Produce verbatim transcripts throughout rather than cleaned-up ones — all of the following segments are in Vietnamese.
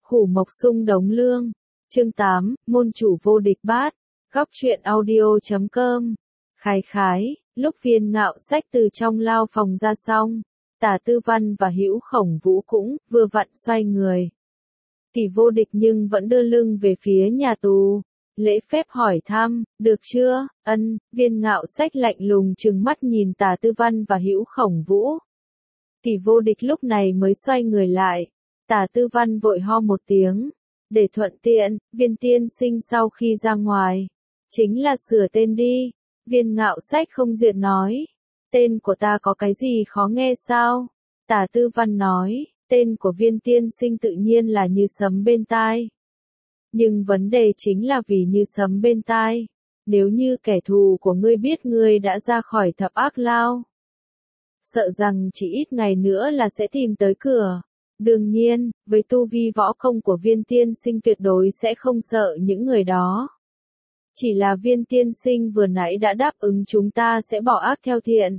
Hủ Mộc Sung Đống Lương. Chương tám, môn chủ vô địch bát. Góc truyện audio chấm com. Khái khái, lúc Viên Ngạo Sách từ trong lao phòng ra xong, Tả Tư Văn và Hữu Khổng Vũ cũng vừa vặn xoay người. Tỷ Vô Địch nhưng vẫn đưa lưng về phía nhà tù. Lễ phép hỏi thăm, được chưa? Ân. Viên Ngạo Sách lạnh lùng trừng mắt nhìn Tả Tư Văn và Hữu Khổng Vũ. Tỷ Vô Địch lúc này mới xoay người lại. Tả Tư Văn vội ho một tiếng. Để thuận tiện, Viên tiên sinh sau khi ra ngoài, chính là sửa tên đi. Viên Ngạo Sách không duyệt nói. Tên của ta có cái gì khó nghe sao? Tả Tư Văn nói, tên của Viên tiên sinh tự nhiên là như sấm bên tai. Nhưng vấn đề chính là vì như sấm bên tai, nếu như kẻ thù của ngươi biết ngươi đã ra khỏi thập ác lao, sợ rằng chỉ ít ngày nữa là sẽ tìm tới cửa. Đương nhiên, với tu vi võ công của Viên tiên sinh tuyệt đối sẽ không sợ những người đó. Chỉ là Viên tiên sinh vừa nãy đã đáp ứng chúng ta sẽ bỏ ác theo thiện.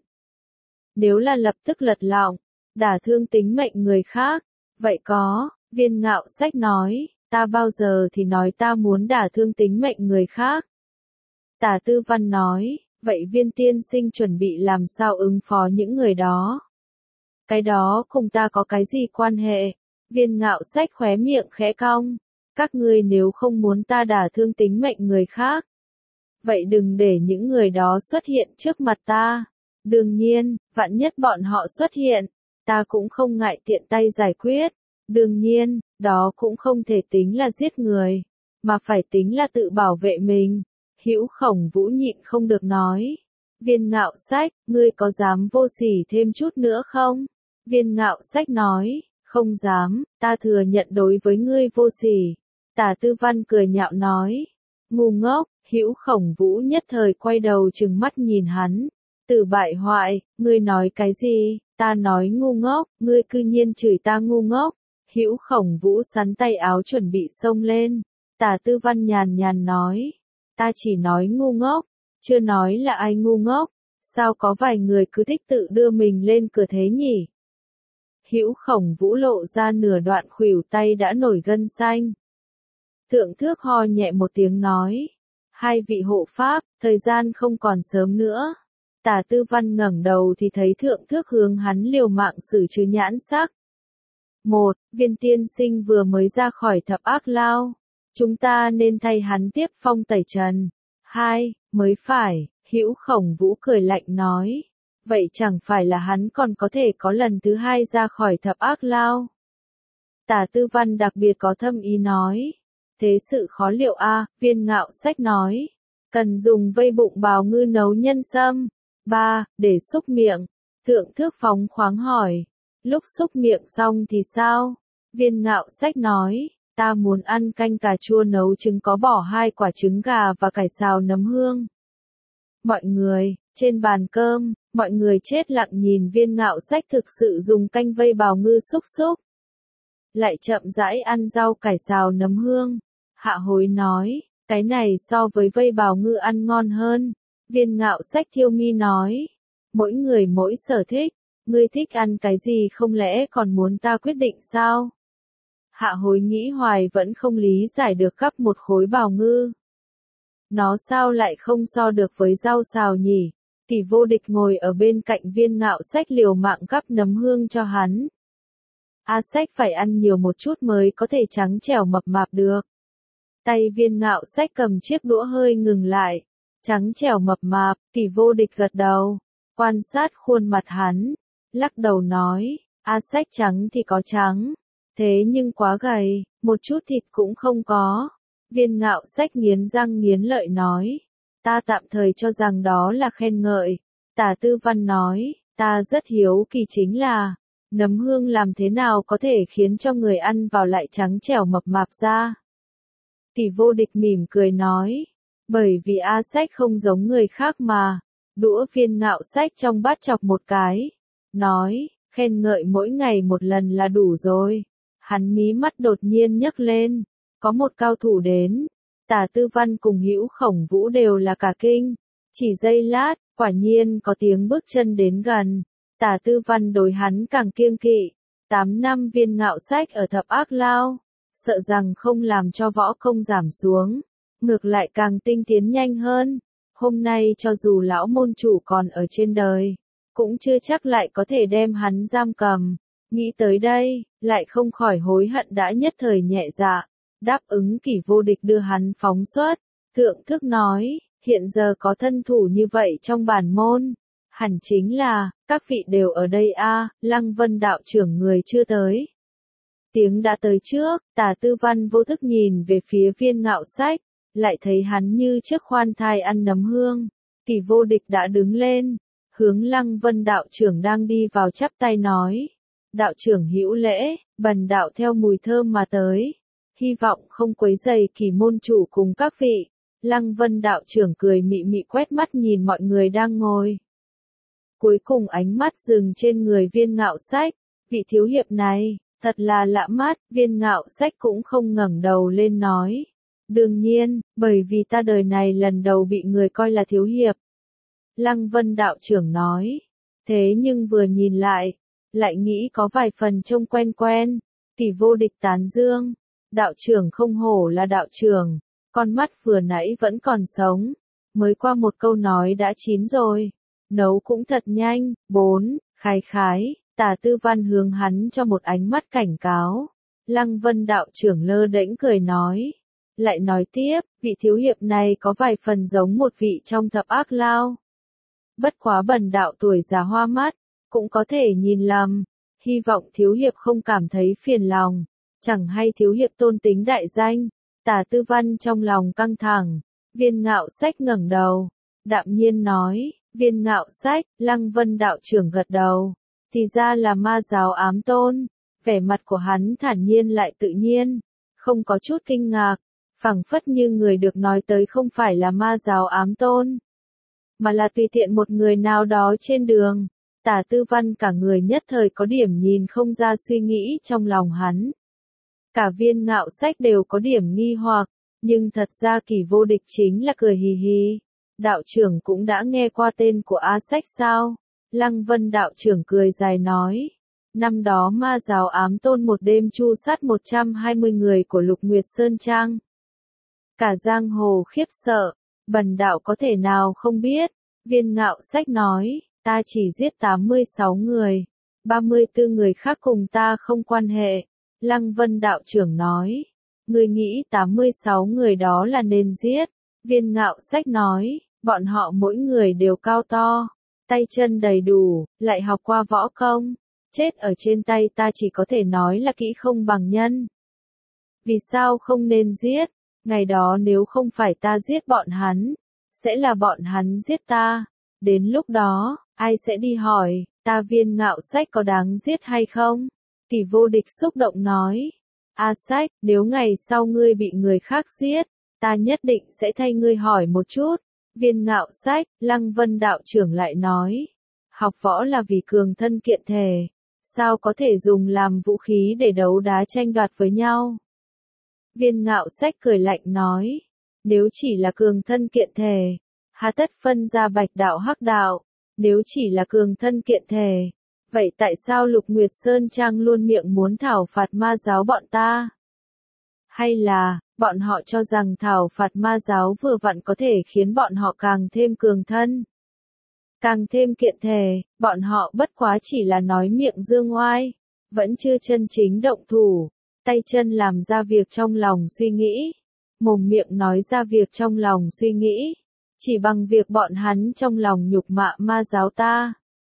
Nếu là lập tức lật lọng, đả thương tính mệnh người khác, vậy có, Viên Ngạo Sách nói, ta bao giờ thì nói ta muốn đả thương tính mệnh người khác. Tả Tư Văn nói, vậy Viên tiên sinh chuẩn bị làm sao ứng phó những người đó? Cái đó cùng ta có cái gì quan hệ? Viên Ngạo Sách khóe miệng khẽ cong. Các ngươi nếu không muốn ta đả thương tính mệnh người khác, vậy đừng để những người đó xuất hiện trước mặt ta. Đương nhiên, vạn nhất bọn họ xuất hiện, ta cũng không ngại tiện tay giải quyết. Đương nhiên, đó cũng không thể tính là giết người, mà phải tính là tự bảo vệ mình. Hữu Khổng Vũ nhịn không được nói. Viên Ngạo Sách, ngươi có dám vô sỉ thêm chút nữa không? Viên Ngạo Sách nói, không dám, ta thừa nhận đối với ngươi vô sỉ. Tả Tư Văn cười nhạo nói, ngu ngốc. Hữu Khổng Vũ nhất thời quay đầu trừng mắt nhìn hắn. Tử bại hoại, ngươi nói cái gì? Ta nói ngu ngốc, ngươi cư nhiên chửi ta ngu ngốc. Hữu Khổng Vũ sắn tay áo chuẩn bị xông lên. Tả Tư Văn nhàn nhàn nói, ta chỉ nói ngu ngốc, chưa nói là ai ngu ngốc. Sao có vài người cứ thích tự đưa mình lên cửa thế nhỉ? Hữu Khổng Vũ lộ ra nửa đoạn khuỷu tay đã nổi gân xanh. Thượng Thước ho nhẹ một tiếng nói, hai vị hộ pháp, thời gian không còn sớm nữa. Tả Tư Văn ngẩng đầu thì thấy Thượng Thước hướng hắn liều mạng xử trừ nhãn sắc. Một, Viên tiên sinh vừa mới ra khỏi thập ác lao, chúng ta nên thay hắn tiếp phong tẩy trần. Hai, mới phải. Hữu Khổng Vũ cười lạnh nói, vậy chẳng phải là hắn còn có thể có lần thứ hai ra khỏi thập ác lao? Tả Tư Văn đặc biệt có thâm ý nói, thế sự khó liệu a. Viên Ngạo Sách nói, cần dùng vây bụng bào ngư nấu nhân sâm. Ba, để xúc miệng. Thượng Thước phóng khoáng hỏi, lúc xúc miệng xong thì sao? Viên Ngạo Sách nói, ta muốn ăn canh cà chua nấu trứng có bỏ hai quả trứng gà và cải xào nấm hương. Mọi người, trên bàn cơm, mọi người chết lặng nhìn Viên Ngạo Sách thực sự dùng canh vây bào ngư xúc xúc. Lại chậm rãi ăn rau cải xào nấm hương. Hạ Hối nói, cái này so với vây bào ngư ăn ngon hơn. Viên Ngạo Sách thiêu mi nói, mỗi người mỗi sở thích, ngươi thích ăn cái gì không lẽ còn muốn ta quyết định sao? Hạ Hối nghĩ hoài vẫn không lý giải được gắp một khối bào ngư. Nó sao lại không so được với rau xào nhỉ? Tỷ Vô Địch ngồi ở bên cạnh Viên Ngạo Sách liều mạng gắp nấm hương cho hắn. A Sách phải ăn nhiều một chút mới có thể trắng trẻo mập mạp được. Tay Viên Ngạo Sách cầm chiếc đũa hơi ngừng lại. Trắng trẻo mập mạp, Tỷ Vô Địch gật đầu, quan sát khuôn mặt hắn, lắc đầu nói, A Sách trắng thì có trắng, thế nhưng quá gầy, một chút thịt cũng không có. Viên Ngạo Sách nghiến răng nghiến lợi nói, ta tạm thời cho rằng đó là khen ngợi. Tả Tư Văn nói, ta rất hiếu kỳ chính là, nấm hương làm thế nào có thể khiến cho người ăn vào lại trắng trẻo mập mạp ra? Tỷ Vô Địch mỉm cười nói, bởi vì A Sách không giống người khác mà. Đũa Viên Ngạo Sách trong bát chọc một cái, nói, khen ngợi mỗi ngày một lần là đủ rồi. Hắn mí mắt đột nhiên nhấc lên, có một cao thủ đến. Tả Tư Văn cùng Hữu Khổng Vũ đều là cả kinh. Chỉ giây lát, quả nhiên có tiếng bước chân đến gần. Tả Tư Văn đối hắn càng kiêng kỵ. Tám năm Viên Ngạo Sách ở thập ác lao, sợ rằng không làm cho võ công giảm xuống, ngược lại càng tinh tiến nhanh hơn. Hôm nay cho dù lão môn chủ còn ở trên đời, cũng chưa chắc lại có thể đem hắn giam cầm. Nghĩ tới đây, lại không khỏi hối hận đã nhất thời nhẹ dạ, đáp ứng Kỷ Vô Địch đưa hắn phóng xuất. Thượng thức nói, hiện giờ có thân thủ như vậy trong bản môn, hẳn chính là, các vị đều ở đây a. Lăng Vân đạo trưởng người chưa tới. Tiếng đã tới trước, Tả Tư Văn vô thức nhìn về phía Viên Ngạo Sách, lại thấy hắn như trước khoan thai ăn nấm hương. Kỷ Vô Địch đã đứng lên, hướng Lăng Vân đạo trưởng đang đi vào chắp tay nói. Đạo trưởng hữu lễ, bần đạo theo mùi thơm mà tới. Hy vọng không quấy rầy Kỷ môn chủ cùng các vị. Lăng Vân đạo trưởng cười mị mị quét mắt nhìn mọi người đang ngồi. Cuối cùng ánh mắt dừng trên người Viên Ngạo Sách. Vị thiếu hiệp này, thật là lạ mắt. Viên Ngạo Sách cũng không ngẩng đầu lên nói. Đương nhiên, bởi vì ta đời này lần đầu bị người coi là thiếu hiệp. Lăng Vân đạo trưởng nói. Thế nhưng vừa nhìn lại, lại nghĩ có vài phần trông quen quen. Kỷ Vô Địch tán dương. Đạo trưởng không hổ là đạo trưởng, con mắt vừa nãy vẫn còn sống. Mới qua một câu nói đã chín rồi. Nấu cũng thật nhanh. Bốn, khái khái, Tả Tư Văn hướng hắn cho một ánh mắt cảnh cáo. Lăng Vân đạo trưởng lơ đễnh cười nói. Lại nói tiếp, vị thiếu hiệp này có vài phần giống một vị trong thập ác lao. Bất quá bần đạo tuổi già hoa mắt, cũng có thể nhìn lầm. Hy vọng thiếu hiệp không cảm thấy phiền lòng. Chẳng hay thiếu hiệp tôn tính đại danh. Tả Tư Văn trong lòng căng thẳng. Viên Ngạo Sách ngẩng đầu, đạm nhiên nói. Viên Ngạo Sách. Lăng Vân đạo trưởng gật đầu. Thì ra là ma giáo ám tôn. Vẻ mặt của hắn thản nhiên lại tự nhiên, không có chút kinh ngạc, phảng phất như người được nói tới không phải là ma giáo ám tôn, mà là tùy tiện một người nào đó trên đường. Tả Tư Văn cả người nhất thời có điểm nhìn không ra suy nghĩ trong lòng hắn. Cả Viên Ngạo Sách đều có điểm nghi hoặc, nhưng thật ra Kỷ Vô Địch chính là cười hì hì. Đạo trưởng cũng đã nghe qua tên của A Sách sao? Lăng Vân đạo trưởng cười dài nói. Năm đó ma giáo ám tôn một đêm tru sát một trăm hai mươi người của Lục Nguyệt Sơn Trang. Cả giang hồ khiếp sợ, bần đạo có thể nào không biết. Viên Ngạo Sách nói, ta chỉ giết tám mươi sáu người, ba mươi tư người khác cùng ta không quan hệ. Lăng Vân đạo trưởng nói, người nghĩ tám mươi sáu người đó là nên giết. Viên Ngạo Sách nói, bọn họ mỗi người đều cao to, tay chân đầy đủ, lại học qua võ công. Chết ở trên tay ta chỉ có thể nói là kỹ không bằng nhân. Vì sao không nên giết? Ngày đó nếu không phải ta giết bọn hắn, sẽ là bọn hắn giết ta. Đến lúc đó, ai sẽ đi hỏi, ta Viên Ngạo Sách có đáng giết hay không? Kỷ Vô Địch xúc động nói. A Sách, nếu ngày sau ngươi bị người khác giết, ta nhất định sẽ thay ngươi hỏi một chút. Viên Ngạo Sách. Lăng Vân đạo trưởng lại nói. Học võ là vì cường thân kiện thể. Sao có thể dùng làm vũ khí để đấu đá tranh đoạt với nhau? Viên Ngạo Sách cười lạnh nói. Nếu chỉ là cường thân kiện thể, hà tất phân ra bạch đạo hắc đạo? Nếu chỉ là cường thân kiện thể, vậy tại sao Lục Nguyệt Sơn Trang luôn miệng muốn thảo phạt ma giáo bọn ta? Hay là, bọn họ cho rằng thảo phạt ma giáo vừa vặn có thể khiến bọn họ càng thêm cường thân, càng thêm kiện thể? Bọn họ bất quá chỉ là nói miệng dương oai, vẫn chưa chân chính động thủ, tay chân làm ra việc trong lòng suy nghĩ, mồm miệng nói ra việc trong lòng suy nghĩ. Chỉ bằng việc bọn hắn trong lòng nhục mạ ma giáo ta,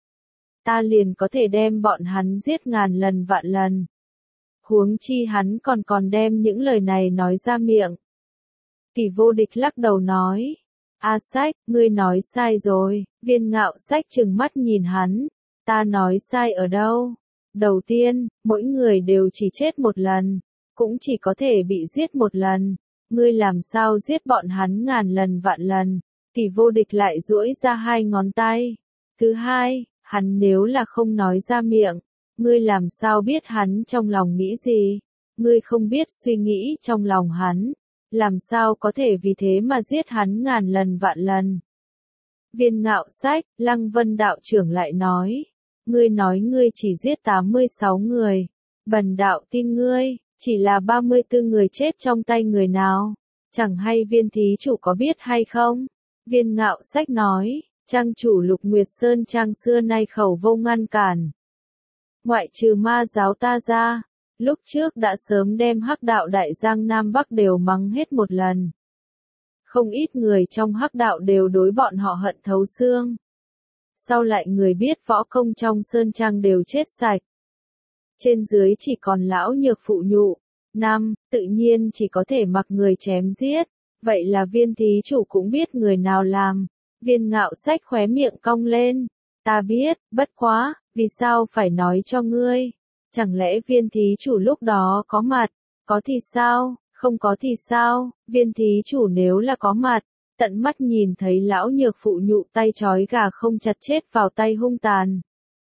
ta liền có thể đem bọn hắn giết ngàn lần vạn lần. Huống chi hắn còn còn đem những lời này nói ra miệng. Kỷ Vô Địch lắc đầu nói. A Sách, ngươi nói sai rồi. Viên Ngạo Sách trừng mắt nhìn hắn. Ta nói sai ở đâu? Đầu tiên, mỗi người đều chỉ chết một lần, cũng chỉ có thể bị giết một lần. Ngươi làm sao giết bọn hắn ngàn lần vạn lần? Kỷ Vô Địch lại duỗi ra hai ngón tay. Thứ hai, hắn nếu là không nói ra miệng, ngươi làm sao biết hắn trong lòng nghĩ gì? Ngươi không biết suy nghĩ trong lòng hắn, làm sao có thể vì thế mà giết hắn ngàn lần vạn lần? Viên Ngạo Sách. Lăng Vân đạo trưởng lại nói. Ngươi nói ngươi chỉ giết tám mươi sáu người. Bần đạo tin ngươi, Chỉ là ba mươi tư người chết trong tay người nào? Chẳng hay viên thí chủ có biết hay không? Viên Ngạo Sách nói, trang chủ Lục Nguyệt Sơn Trang xưa nay khẩu vô ngăn cản. Ngoại trừ ma giáo ta ra, lúc trước đã sớm đem hắc đạo đại giang Nam Bắc đều mắng hết một lần. Không ít người trong hắc đạo đều đối bọn họ hận thấu xương. Sau lại người biết võ công trong Sơn Trang đều chết sạch. Trên dưới chỉ còn lão nhược phụ nhụ. Năm, tự nhiên chỉ có thể mặc người chém giết. Vậy là viên thí chủ cũng biết người nào làm. Viên Ngạo Sách khóe miệng cong lên. Ta biết, bất quá, vì sao phải nói cho ngươi? Chẳng lẽ viên thí chủ lúc đó có mặt? Có thì sao? Không có thì sao? Viên thí chủ nếu là có mặt, tận mắt nhìn thấy lão nhược phụ nhụ tay trói gà không chặt chết vào tay hung tàn.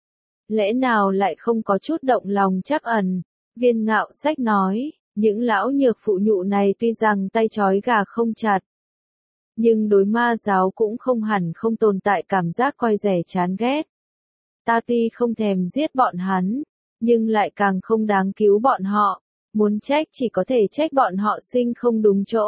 Lẽ nào lại không có chút động lòng trắc ẩn? Viên Ngạo Sách nói, những lão nhược phụ nhụ này tuy rằng tay trói gà không chặt, nhưng đối ma giáo cũng không hẳn không tồn tại cảm giác coi rẻ chán ghét. Ta tuy không thèm giết bọn hắn, nhưng lại càng không đáng cứu bọn họ. Muốn trách chỉ có thể trách bọn họ sinh không đúng chỗ.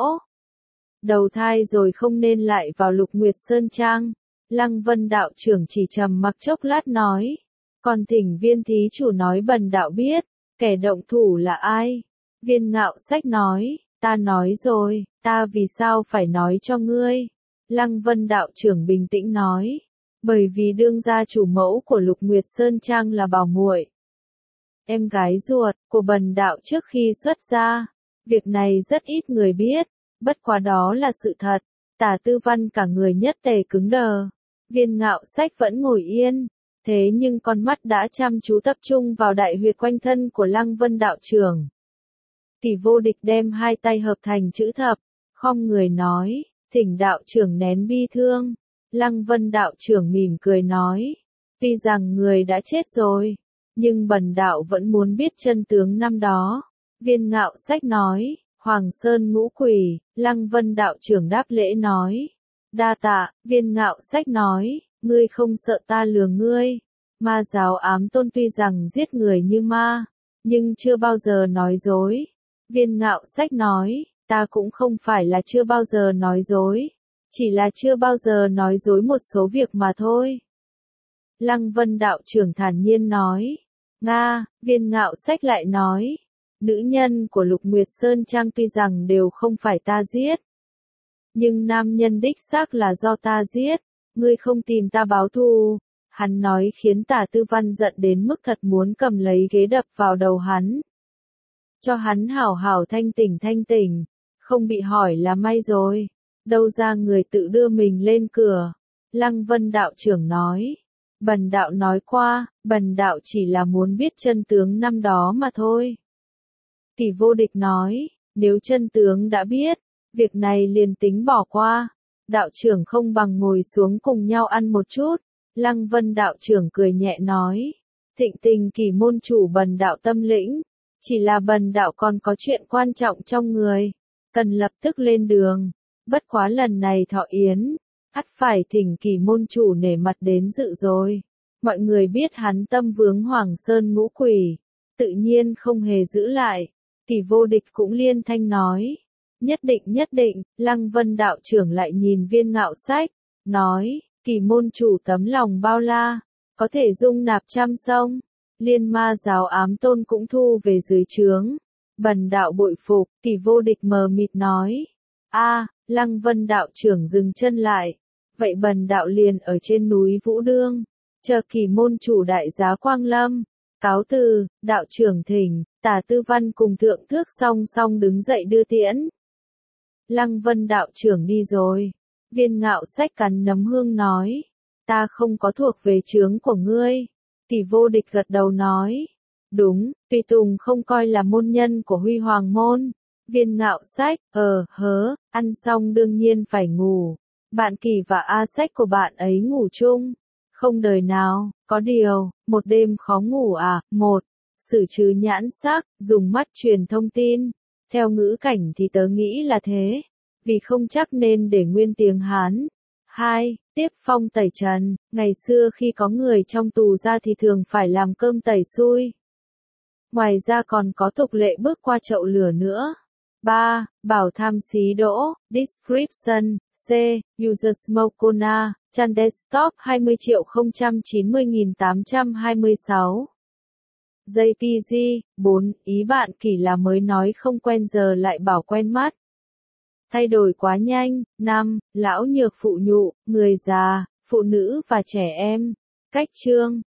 Đầu thai rồi không nên lại vào Lục Nguyệt Sơn Trang. Lăng Vân đạo trưởng chỉ trầm mặc chốc lát nói. Còn thỉnh viên thí chủ nói bần đạo biết, kẻ động thủ là ai? Viên Ngạo Sách nói, ta nói rồi, ta vì sao phải nói cho ngươi? Lăng Vân đạo trưởng bình tĩnh nói. Bởi vì đương gia chủ mẫu của Lục Nguyệt Sơn Trang là bảo muội, em gái ruột của bần đạo trước khi xuất gia. Việc này rất ít người biết, bất quá đó là sự thật. Tả Tư Văn cả người nhất tề cứng đờ. Viên Ngạo Sách vẫn ngồi yên, thế nhưng con mắt đã chăm chú tập trung vào đại huyệt quanh thân của Lăng Vân đạo trưởng. Tỷ Vô Địch đem hai tay hợp thành chữ thập, khom người nói, thỉnh đạo trưởng nén bi thương. Lăng Vân đạo trưởng mỉm cười nói, tuy rằng người đã chết rồi, nhưng bần đạo vẫn muốn biết chân tướng năm đó. Viên Ngạo Sách nói, Hoàng Sơn ngũ quỷ. Lăng Vân đạo trưởng đáp lễ nói, đa tạ. Viên Ngạo Sách nói, ngươi không sợ ta lừa ngươi. Ma giáo ám tôn tuy rằng giết người như ma, nhưng chưa bao giờ nói dối. Viên Ngạo Sách nói, ta cũng không phải là chưa bao giờ nói dối, chỉ là chưa bao giờ nói dối một số việc mà thôi. Lăng Vân đạo trưởng thản nhiên nói. Nga. Viên Ngạo Sách lại nói, nữ nhân của Lục Nguyệt Sơn Trang tuy rằng đều không phải ta giết, nhưng nam nhân đích xác là do ta giết. Ngươi không tìm ta báo thù. Hắn nói khiến Tả Tư Văn giận đến mức thật muốn cầm lấy ghế đập vào đầu hắn. Cho hắn hảo hảo thanh tỉnh thanh tỉnh, không bị hỏi là may rồi. Đâu ra người tự đưa mình lên cửa. Lăng Vân đạo trưởng nói, bần đạo nói qua, bần đạo chỉ là muốn biết chân tướng năm đó mà thôi. Tỷ Vô Địch nói, nếu chân tướng đã biết, việc này liền tính bỏ qua. Đạo trưởng không bằng ngồi xuống cùng nhau ăn một chút. Lăng Vân đạo trưởng cười nhẹ nói, Thịnh Tình Kỳ môn chủ bần đạo tâm lĩnh, chỉ là bần đạo còn có chuyện quan trọng trong người, cần lập tức lên đường. Bất quá lần này thọ yến, ắt phải thỉnh Kỳ môn chủ nể mặt đến dự rồi. Mọi người biết hắn tâm vướng Hoàng Sơn ngũ quỷ, tự nhiên không hề giữ lại. Tỷ Vô Địch cũng liên thanh nói, nhất định nhất định. Lăng Vân đạo trưởng lại nhìn Viên Ngạo Sách, nói, Kỳ môn chủ tấm lòng bao la, có thể dung nạp trăm sông. Liên ma giáo ám tôn cũng thu về dưới trướng. Bần đạo bội phục. Tỷ Vô Địch mờ mịt nói. A. Lăng Vân đạo trưởng dừng chân lại. Vậy bần đạo liền ở trên núi Vũ Đương, chờ Kỳ môn chủ đại giá quang lâm. Cáo từ. Đạo trưởng thỉnh. Tả Tư Văn cùng thượng thước song song đứng dậy đưa tiễn. Lăng Vân đạo trưởng đi rồi. Viên Ngạo Sách cắn nấm hương nói, ta không có thuộc về trướng của ngươi. Tỷ Vô Địch gật đầu nói, đúng, Tùy Tùng không coi là môn nhân của Huy Hoàng môn. Viên Ngạo Sách, ờ, hớ, ăn xong đương nhiên phải ngủ. Bạn Kỳ và A Sách của bạn ấy ngủ chung. Không đời nào, có điều, một đêm khó ngủ à. Một, xử trừ nhãn sắc, dùng mắt truyền thông tin. Theo ngữ cảnh thì tớ nghĩ là thế. Vì không chắc nên để nguyên tiếng Hán. Hai, tiếp phong tẩy trần. Ngày xưa khi có người trong tù ra thì thường phải làm cơm tẩy xui. Ngoài ra còn có tục lệ bước qua chậu lửa nữa. ba. Bảo tham xí đỗ, description, C. User Smokona, Chan desktop hai mươi triệu không trăm chín mươi nghìn tám trăm hai mươi sáu. jê pê giê, bốn. Ý bạn kỳ là mới nói không quen giờ lại bảo quen mắt. Thay đổi quá nhanh. năm. Lão nhược phụ nhụ, người già, phụ nữ và trẻ em. Cách chương